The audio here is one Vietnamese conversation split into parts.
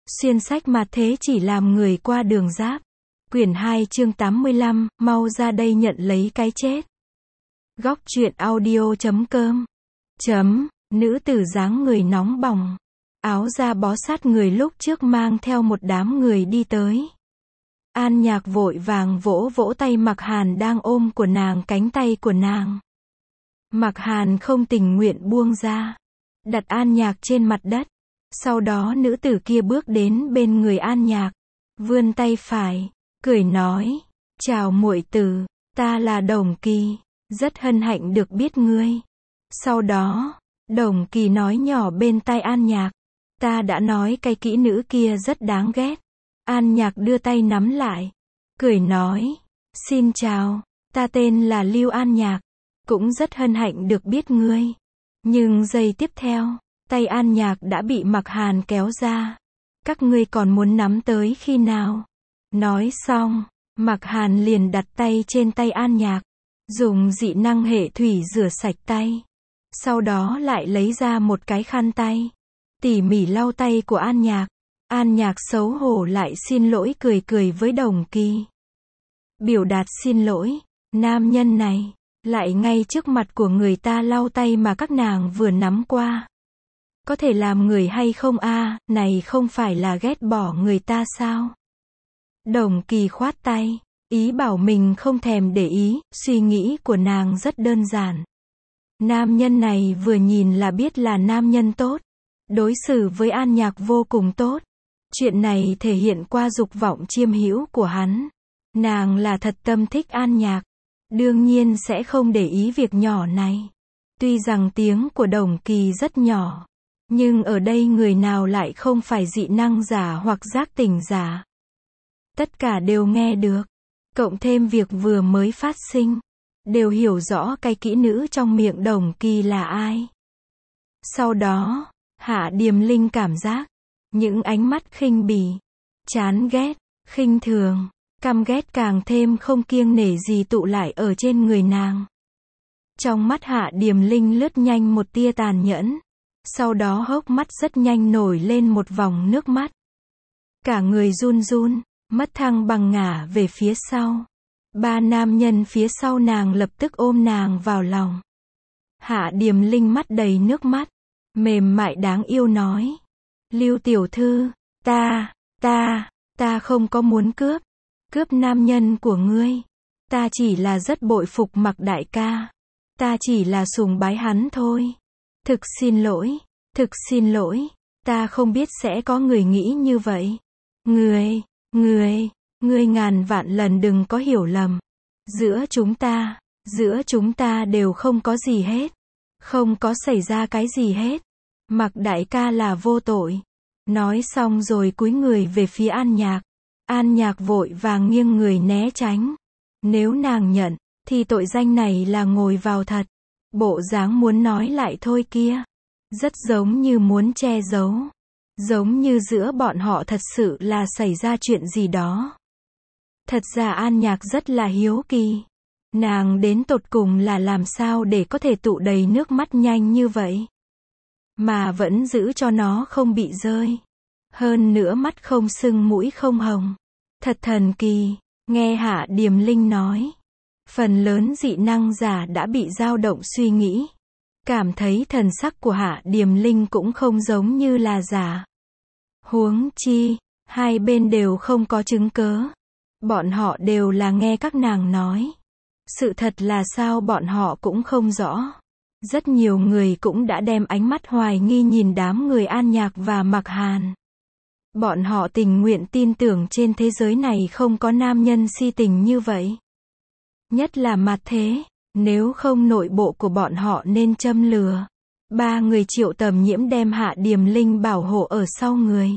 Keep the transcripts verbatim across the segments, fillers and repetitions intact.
Xuyên sách mà thế chỉ làm người qua đường giáp. Quyển hai chương tám mươi lăm, mau ra đây nhận lấy cái chết. Góc truyện audio chấm com. Chấm, nữ tử dáng người nóng bỏng. Áo da bó sát người lúc trước mang theo một đám người đi tới. An Nhạc vội vàng vỗ vỗ tay Mạc Hàn đang ôm của nàng cánh tay của nàng. Mạc Hàn không tình nguyện buông ra. Đặt An Nhạc trên mặt đất. Sau đó nữ tử kia bước đến bên người An Nhạc. Vươn tay phải. Cười nói. Chào muội tử. Ta là Đồng Kỳ. Rất hân hạnh được biết ngươi. Sau đó, Đồng Kỳ nói nhỏ bên tai An Nhạc. Ta đã nói cái kỹ nữ kia rất đáng ghét. An Nhạc đưa tay nắm lại. Cười nói. Xin chào. Ta tên là Lưu An Nhạc. Cũng rất hân hạnh được biết ngươi. Nhưng giây tiếp theo, tay An Nhạc đã bị Mạc Hàn kéo ra. Các ngươi còn muốn nắm tới khi nào? Nói xong, Mạc Hàn liền đặt tay trên tay An Nhạc. Dùng dị năng hệ thủy rửa sạch tay. Sau đó lại lấy ra một cái khăn tay. Tỉ mỉ lau tay của An Nhạc. An Nhạc xấu hổ lại xin lỗi cười cười với Đồng Kỳ. Biểu đạt xin lỗi. Nam nhân này, lại ngay trước mặt của người ta lau tay mà các nàng vừa nắm qua. Có thể làm người hay không a, à, này không phải là ghét bỏ người ta sao? Đồng Kỳ khoát tay, ý bảo mình không thèm để ý, suy nghĩ của nàng rất đơn giản. Nam nhân này vừa nhìn là biết là nam nhân tốt. Đối xử với An Nhạc vô cùng tốt. Chuyện này thể hiện qua dục vọng chiêm hữu của hắn. Nàng là thật tâm thích An Nhạc. Đương nhiên sẽ không để ý việc nhỏ này. Tuy rằng tiếng của Đồng Kỳ rất nhỏ. Nhưng ở đây người nào lại không phải dị năng giả hoặc giác tỉnh giả. Tất cả đều nghe được. Cộng thêm việc vừa mới phát sinh. Đều hiểu rõ cái kỹ nữ trong miệng Đồng Kỳ là ai. Sau đó, Hạ Điềm Linh cảm giác. Những ánh mắt khinh bỉ, chán ghét, khinh thường, căm ghét càng thêm không kiêng nể gì tụ lại ở trên người nàng. Trong mắt Hạ Điềm Linh lướt nhanh một tia tàn nhẫn. Sau đó hốc mắt rất nhanh nổi lên một vòng nước mắt. Cả người run run, mất thăng bằng ngả về phía sau. Ba nam nhân phía sau nàng lập tức ôm nàng vào lòng. Hạ Điềm Linh mắt đầy nước mắt, mềm mại đáng yêu nói. Lưu tiểu thư, ta, ta, ta không có muốn cướp, cướp nam nhân của ngươi. Ta chỉ là rất bội phục Mạc đại ca. Ta chỉ là sùng bái hắn thôi. Thực xin lỗi, thực xin lỗi, ta không biết sẽ có người nghĩ như vậy. Ngươi, ngươi, ngươi ngàn vạn lần đừng có hiểu lầm. Giữa chúng ta, giữa chúng ta đều không có gì hết. Không có xảy ra cái gì hết. Mạc đại ca là vô tội. Nói xong rồi cúi người về phía An Nhạc. An Nhạc vội vàng nghiêng người né tránh. Nếu nàng nhận, thì tội danh này là ngồi vào thật. Bộ dáng muốn nói lại thôi kia. Rất giống như muốn che giấu. Giống như giữa bọn họ thật sự là xảy ra chuyện gì đó. Thật ra An Nhạc rất là hiếu kỳ. Nàng đến tột cùng là làm sao để có thể tụ đầy nước mắt nhanh như vậy. Mà vẫn giữ cho nó không bị rơi. Hơn nữa mắt không sưng mũi không hồng. Thật thần kỳ. Nghe Hạ Điềm Linh nói. Phần lớn dị năng giả đã bị dao động suy nghĩ. Cảm thấy thần sắc của Hạ Điềm Linh cũng không giống như là giả. Huống chi, hai bên đều không có chứng cớ. Bọn họ đều là nghe các nàng nói. Sự thật là sao bọn họ cũng không rõ. Rất nhiều người cũng đã đem ánh mắt hoài nghi nhìn đám người An Nhạc và Mạc Hàn. Bọn họ tình nguyện tin tưởng trên thế giới này không có nam nhân si tình như vậy. Nhất là mặt thế, nếu không nội bộ của bọn họ nên châm lửa. Ba người Triệu Tầm Nhiễm đem Hạ Điềm Linh bảo hộ ở sau người.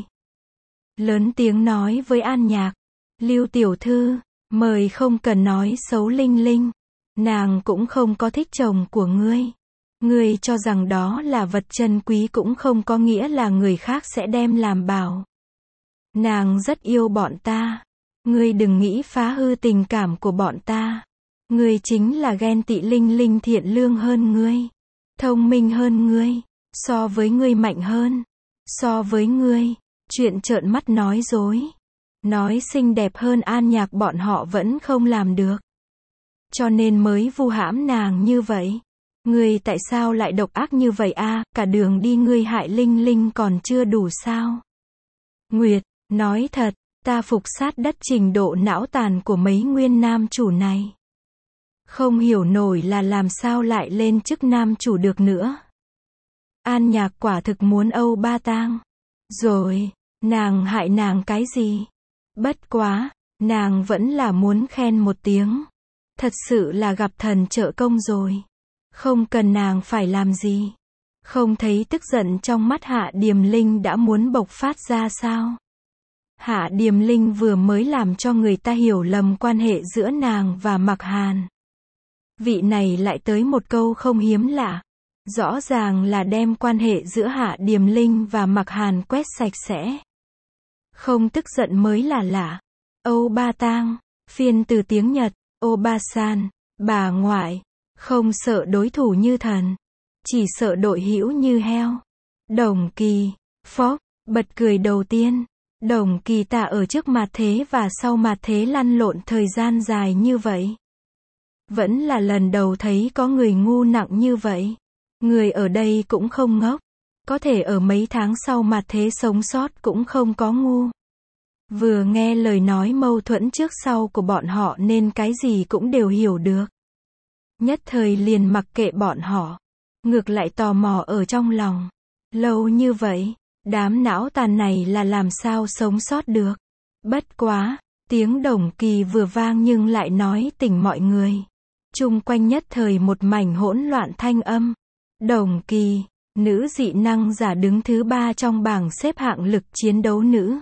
Lớn tiếng nói với An Nhạc. Lưu tiểu thư, mời không cần nói xấu Linh Linh. Nàng cũng không có thích chồng của ngươi. Ngươi cho rằng đó là vật chân quý cũng không có nghĩa là người khác sẽ đem làm bảo. Nàng rất yêu bọn ta. Ngươi đừng nghĩ phá hư tình cảm của bọn ta. Ngươi chính là ghen tị Linh Linh thiện lương hơn ngươi. Thông minh hơn ngươi. So với ngươi mạnh hơn. So với ngươi. Chuyện trợn mắt nói dối. Nói xinh đẹp hơn An Nhạc bọn họ vẫn không làm được. Cho nên mới vu hãm nàng như vậy. Ngươi tại sao lại độc ác như vậy a? Cả đường đi ngươi hại Linh Linh còn chưa đủ sao? Nguyệt, nói thật, ta phục sát đất trình độ não tàn của mấy nguyên nam chủ này. Không hiểu nổi là làm sao lại lên chức nam chủ được nữa. An Nhạc quả thực muốn Âu Ba Tang. Rồi, nàng hại nàng cái gì? Bất quá, nàng vẫn là muốn khen một tiếng. Thật sự là gặp thần trợ công rồi. Không cần nàng phải làm gì. Không thấy tức giận trong mắt Hạ Điềm Linh đã muốn bộc phát ra sao? Hạ Điềm Linh vừa mới làm cho người ta hiểu lầm quan hệ giữa nàng và Mặc Hàn. Vị này lại tới một câu không hiếm lạ. Rõ ràng là đem quan hệ giữa Hạ Điềm Linh và Mặc Hàn quét sạch sẽ. Không tức giận mới là lạ. Âu Ba Tang, phiên từ tiếng Nhật, Obasan, bà ngoại, không sợ đối thủ như thần, chỉ sợ đội hữu như heo. Đồng Kỳ, phó, bật cười đầu tiên. Đồng Kỳ ta ở trước mặt thế và sau mặt thế lăn lộn thời gian dài như vậy. Vẫn là lần đầu thấy có người ngu nặng như vậy. Người ở đây cũng không ngốc. Có thể ở mấy tháng sau mặt thế sống sót cũng không có ngu. Vừa nghe lời nói mâu thuẫn trước sau của bọn họ nên cái gì cũng đều hiểu được. Nhất thời liền mặc kệ bọn họ. Ngược lại tò mò ở trong lòng. Lâu như vậy, đám não tàn này là làm sao sống sót được. Bất quá, tiếng Đồng Kỳ vừa vang nhưng lại nói tỉnh mọi người. Chung quanh nhất thời một mảnh hỗn loạn thanh âm. Đồng Kỳ, nữ dị năng giả đứng thứ ba trong bảng xếp hạng lực chiến đấu nữ.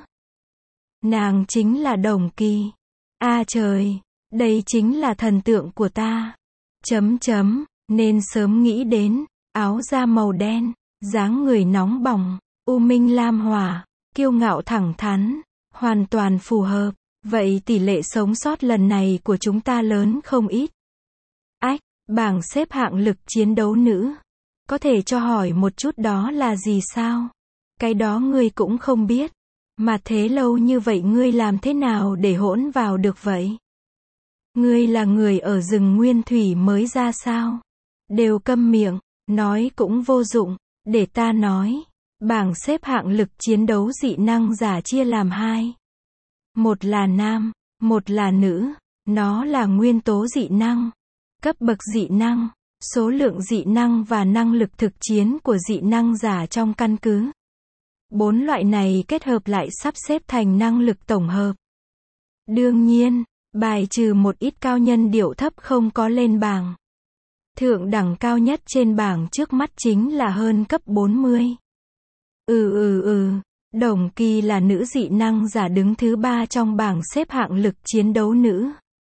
Nàng chính là Đồng Kỳ. A à trời, đây chính là thần tượng của ta. Chấm chấm, nên sớm nghĩ đến, áo da màu đen, dáng người nóng bỏng, u minh lam hỏa, kiêu ngạo thẳng thắn, hoàn toàn phù hợp. Vậy tỷ lệ sống sót lần này của chúng ta lớn không ít. Ách, bảng xếp hạng lực chiến đấu nữ. Có thể cho hỏi một chút đó là gì sao? Cái đó ngươi cũng không biết. Mà thế lâu như vậy ngươi làm thế nào để hỗn vào được vậy? Ngươi là người ở rừng nguyên thủy mới ra sao? Đều câm miệng, nói cũng vô dụng, để ta nói. Bảng xếp hạng lực chiến đấu dị năng giả chia làm hai. Một là nam, một là nữ. Nó là nguyên tố dị năng, cấp bậc dị năng, số lượng dị năng và năng lực thực chiến của dị năng giả trong căn cứ. Bốn loại này kết hợp lại sắp xếp thành năng lực tổng hợp. Đương nhiên, bài trừ một ít cao nhân điệu thấp không có lên bảng. Thượng đẳng cao nhất trên bảng trước mắt chính là hơn cấp bốn mươi. Ừ ừ ừ, Đồng Kỳ là nữ dị năng giả đứng thứ ba trong bảng xếp hạng lực chiến đấu nữ.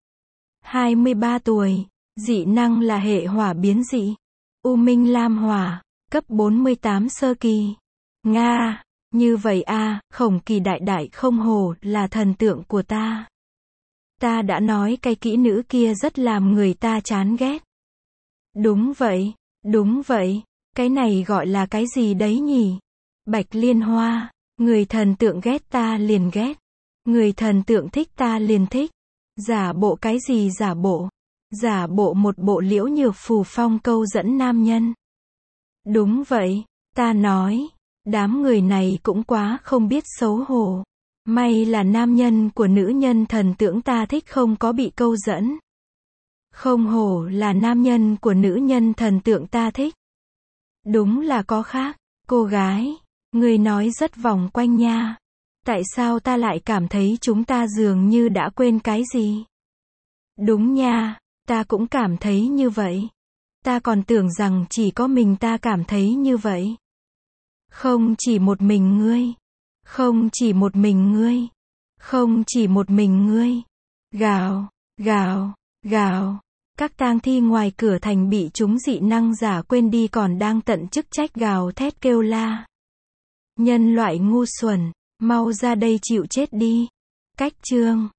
hai mươi ba tuổi, dị năng là hệ hỏa biến dị. U minh lam hỏa, cấp bốn mươi tám sơ kỳ. Nga, như vậy a, Khổng Kỳ đại đại không hổ là thần tượng của ta. Ta đã nói cái kỹ nữ kia rất làm người ta chán ghét. Đúng vậy, đúng vậy, cái này gọi là cái gì đấy nhỉ? Bạch Liên Hoa, người thần tượng ghét ta liền ghét. Người thần tượng thích ta liền thích. Giả bộ cái gì giả bộ? Giả bộ một bộ Liễu Nhược Phù phong câu dẫn nam nhân. Đúng vậy, ta nói, đám người này cũng quá không biết xấu hổ. May là nam nhân của nữ nhân thần tượng ta thích không có bị câu dẫn. Không hổ là nam nhân của nữ nhân thần tượng ta thích. Đúng là có khác, cô gái, người nói rất vòng quanh nha. Tại sao ta lại cảm thấy chúng ta dường như đã quên cái gì? Đúng nha, ta cũng cảm thấy như vậy. Ta còn tưởng rằng chỉ có mình ta cảm thấy như vậy. Không chỉ một mình ngươi. Không chỉ một mình ngươi. Không chỉ một mình ngươi. Gào, gào, gào. Các tang thi ngoài cửa thành bị chúng dị năng giả quên đi còn đang tận chức trách gào thét kêu la. Nhân loại ngu xuẩn, mau ra đây chịu chết đi. Cách chương